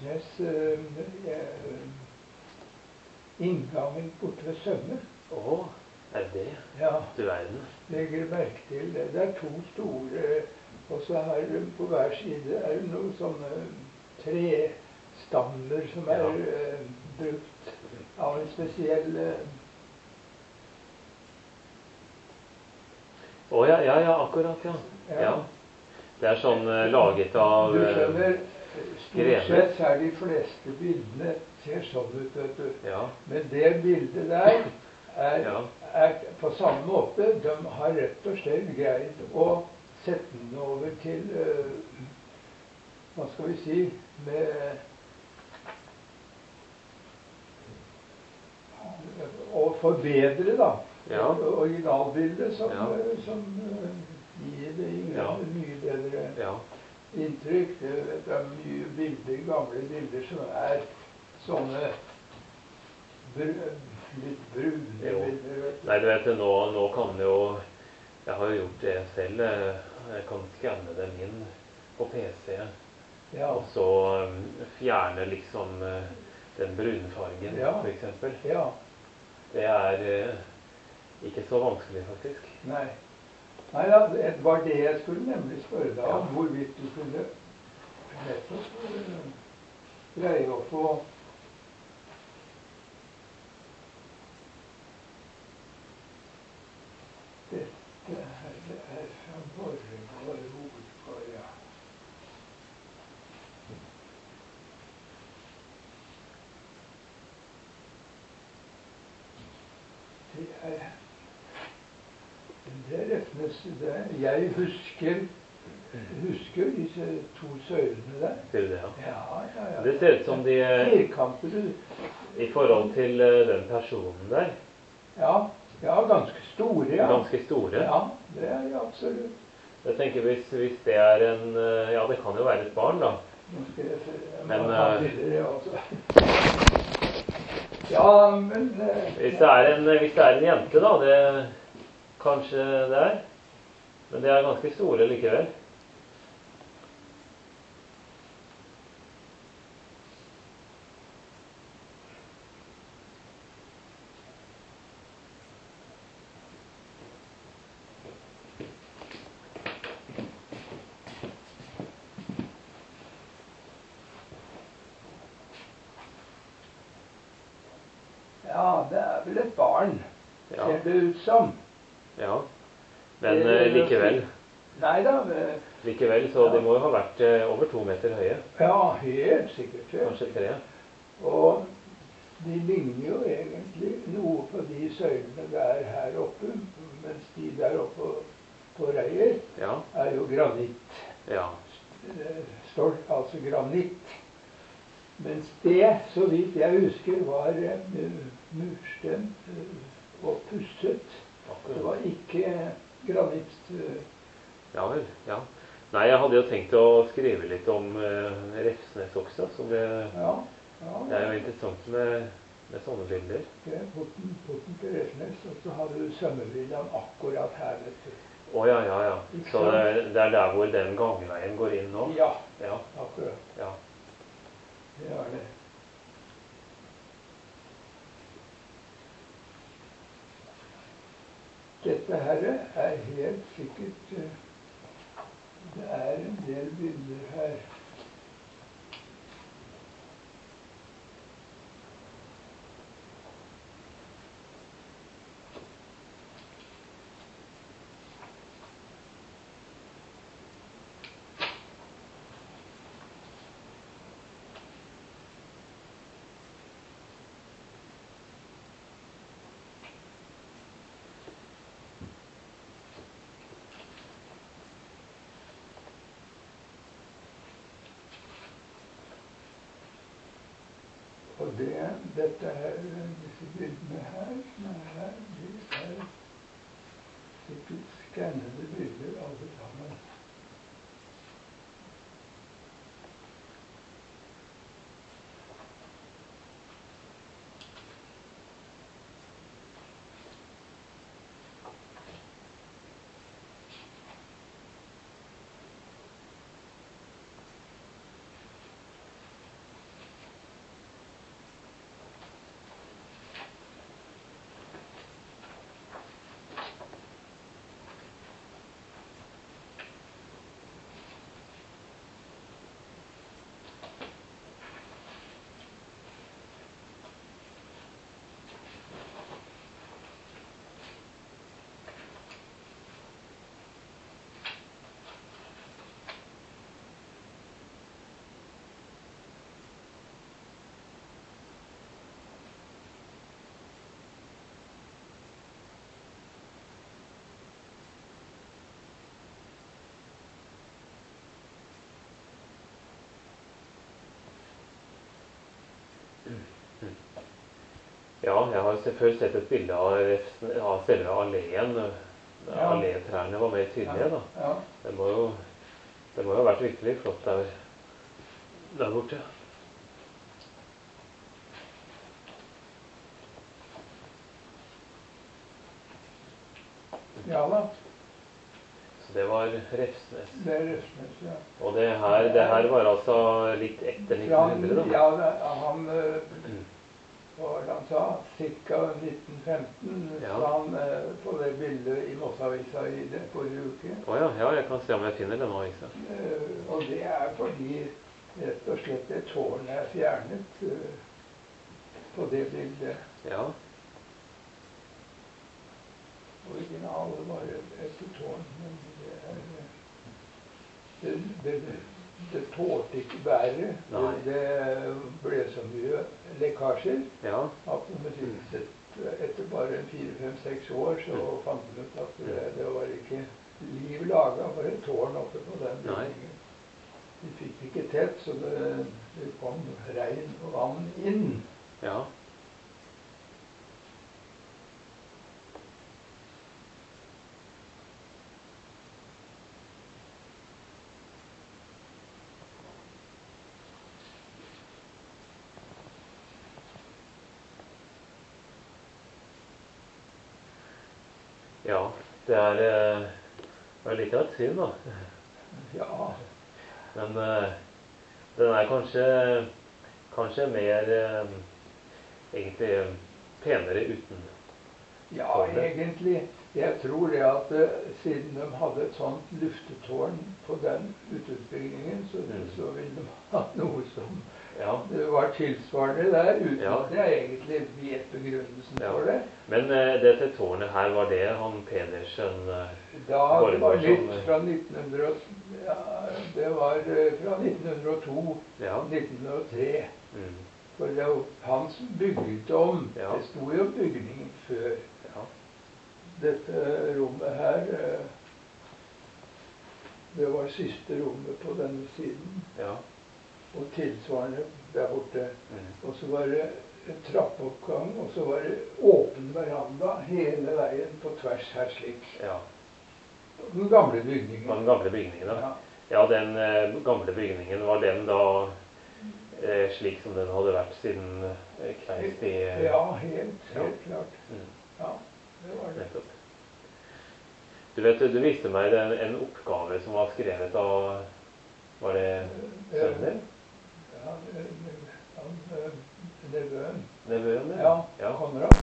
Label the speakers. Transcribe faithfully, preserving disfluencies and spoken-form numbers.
Speaker 1: Revsnes, eh, eh, inngangen borte ved Sømme.
Speaker 2: Å, er det?
Speaker 1: Ja,
Speaker 2: Du verden.
Speaker 1: legger merke til det. Det er to store, og så her på hver side er det noen sånne trestammer som er
Speaker 2: Ja.
Speaker 1: eh, brukt av en spesiell eh,
Speaker 2: Å, ja, ja, ja, akkurat, ja.
Speaker 1: Ja.
Speaker 2: Ja. Det er sånn eh, laget av
Speaker 1: Du
Speaker 2: eh,
Speaker 1: skjønner, stort
Speaker 2: grener.
Speaker 1: sett så er de fleste bildene ser sånn ut, vet du.
Speaker 2: Ja,
Speaker 1: Men det bildet der er,
Speaker 2: Ja.
Speaker 1: er på samme måte. De har rett og slett greid å sette den over til eh, hva skal vi si med å forbedre, da.
Speaker 2: Ja.
Speaker 1: Originalbildet som,
Speaker 2: Ja.
Speaker 1: eh, som eh, gir det i
Speaker 2: Ja.
Speaker 1: mye bedre
Speaker 2: ja.
Speaker 1: inntrykk. Det, det er mye bilder, gamle bilder som er sånne br litt brune
Speaker 2: Jo.
Speaker 1: bilder. Vet du.
Speaker 2: Nei, du vet, nå, nå kan jo Jeg har jo gjort det selv. eh, Jeg kan skanne dem inn på P C.
Speaker 1: Ja.
Speaker 2: Og så um, fjerne liksom eh, den brunfargen,
Speaker 1: Ja.
Speaker 2: for eksempel.
Speaker 1: Ja.
Speaker 2: Det er eh, ikke så vanskelig, faktisk.
Speaker 1: Nei. Nei da, det var det jeg skulle nemlig spørre deg om.
Speaker 2: Ja.
Speaker 1: Hvorvidt du kunne nettopp eh, greie å få Dette her det er fra Borregaard Hovedgård, ja. Det er Det er Revsnes. Det er- Jeg husker husker disse to søylene der.
Speaker 2: Ser du det, ja?
Speaker 1: Ja, ja, ja.
Speaker 2: Det ser ut som de eh,
Speaker 1: Firkantede.
Speaker 2: I forhold til eh, den personen der,
Speaker 1: Ja, ja, ganske store, ja.
Speaker 2: ganske store.
Speaker 1: Ja, det er de absolutt.
Speaker 2: Jeg tenker hvis, hvis det er en eh, Ja, det kan jo være et barn, da.
Speaker 1: Nå skal jeg se. Jeg må
Speaker 2: Men,
Speaker 1: ha
Speaker 2: eh,
Speaker 1: bilder, jeg også. Ja, men eh,
Speaker 2: Hvis det er en, hvis det er en jente, da, det kanskje det er. Men det er ganske store likevel.
Speaker 1: ja, det er vel et barn,
Speaker 2: Ja.
Speaker 1: ser det ut som.
Speaker 2: Ja. Men eh, likevel.
Speaker 1: Nei da. eh,
Speaker 2: Likevel, så de må jo ha vært eh, over to meter høye.
Speaker 1: Ja, helt sikkert. Ja.
Speaker 2: Kanskje tre.
Speaker 1: Og de ligner jo egentlig noe på de søylene der her oppe, mens de der oppe på Røyer
Speaker 2: Ja.
Speaker 1: er jo granitt.
Speaker 2: Ja.
Speaker 1: Eh, Stort, altså granitt. Mens det, så vidt jeg husker, var eh, mursten eh, og pusset. Det
Speaker 2: Akkurat.
Speaker 1: var ikke granitt. eh,
Speaker 2: Ja vel. Ja. Nei, jeg hadde jo tenkt å skrive litt om eh, Revsnes også, så det,
Speaker 1: Ja, ja.
Speaker 2: det er jo interessant med, med sånne bilder.
Speaker 1: Det er porten, porten til Revsnes, og så har du Sømmervillaen akkurat her, vet du.
Speaker 2: Å ja, ja, ja. Så det, det er der hvor den gangveien går inn nå?
Speaker 1: Ja,
Speaker 2: Ja.
Speaker 1: akkurat.
Speaker 2: Ja.
Speaker 1: Det er det. Dette her er helt sikkert eh, Det er en del bilder her. Og det, dette her, disse bildene her, som er her, de er sikkert skannede bilder alle sammen.
Speaker 2: Ja, jeg har se- før sett et bilde av, refsen- av selve alleen.
Speaker 1: Ja.
Speaker 2: Alétrærne var mer tydelige, da.
Speaker 1: Ja.
Speaker 2: Det må jo, det må jo ha vært virkelig flott der, der borte.
Speaker 1: Ja da,
Speaker 2: Så det var Refsnes.
Speaker 1: det er Refsnes, ja.
Speaker 2: Og det her, det her var altså litt etter
Speaker 1: Fra-
Speaker 2: nitten hundre, da.
Speaker 1: Ja, det, han eh, hva var det han sa? Cirka nitten femten,
Speaker 2: Ja.
Speaker 1: sa han eh, på det bildet i Mossavisa i det forrige uke.
Speaker 2: Å ja, ja, jeg kan se om jeg finner denne avisa.
Speaker 1: Eh, og det er fordi rett og slett det tårnet er fjernet eh, på det bildet.
Speaker 2: Ja,
Speaker 1: Originalen var et, et tårn, men det er eh, det, det, det tålte ikke været. Det,
Speaker 2: Nei.
Speaker 1: det ble så mye lekkasjer
Speaker 2: ja,
Speaker 1: at når vi fikk sett etter bare fire, fem, seks år, så fant vi ut at det, det var ikke liv laga for et tårn oppe på den
Speaker 2: Nei.
Speaker 1: bygningen. Vi fikk det ikke tett, så det, det kom regn og vann inn.
Speaker 2: ja. Ja, det er, eh, det er litt av et syn, da.
Speaker 1: Ja,
Speaker 2: Men eh, den er kanskje, kanskje mer eh, egentlig eh, penere uten.
Speaker 1: ja
Speaker 2: Tårnet.
Speaker 1: egentlig. Jeg tror det at eh, siden de hadde et sånt luftetårn på den utbygningen, så,
Speaker 2: Mm.
Speaker 1: så ville de ha noe som
Speaker 2: Ja.
Speaker 1: det var tilsvarende der, uten
Speaker 2: Ja.
Speaker 1: at jeg egentlig vet begrunnelsen
Speaker 2: Ja.
Speaker 1: for det.
Speaker 2: Men eh, dette tårnet her, var det han Pedersen eh,
Speaker 1: Da
Speaker 2: Borgård
Speaker 1: det var
Speaker 2: som,
Speaker 1: nytt
Speaker 2: eh,
Speaker 1: fra nitten hundre og, ja, det var eh, fra nitten hundre og to
Speaker 2: Ja.
Speaker 1: nitten hundre og tre.
Speaker 2: Mm,
Speaker 1: For det var han som bygget om.
Speaker 2: Ja.
Speaker 1: Det sto jo bygningen før.
Speaker 2: ja.
Speaker 1: Dette rommet her, eh, det var siste rommet på denne siden.
Speaker 2: Ja.
Speaker 1: Og tilsvarende der borte.
Speaker 2: Mm,
Speaker 1: Og så var det en trappeoppgang, og så var det åpen veranda hele veien på tvers her slik.
Speaker 2: ja.
Speaker 1: Den gamle
Speaker 2: Det var
Speaker 1: bygningen.
Speaker 2: den gamle bygningen, da.
Speaker 1: Ja.
Speaker 2: Ja, den eh, gamle bygningen, var den da eh, slik som den hadde vært siden eh, Kleist i eh,
Speaker 1: Ja, helt,
Speaker 2: Ja.
Speaker 1: helt klart.
Speaker 2: Mm,
Speaker 1: Ja, det var det.
Speaker 2: nettopp. Du vet, du viste meg den, en oppgave som var skrevet av, var det sønnen din?
Speaker 1: Ja, det- han, eh, nevøen.
Speaker 2: Nevøen din?
Speaker 1: Ja,
Speaker 2: Ja.
Speaker 1: Konrad.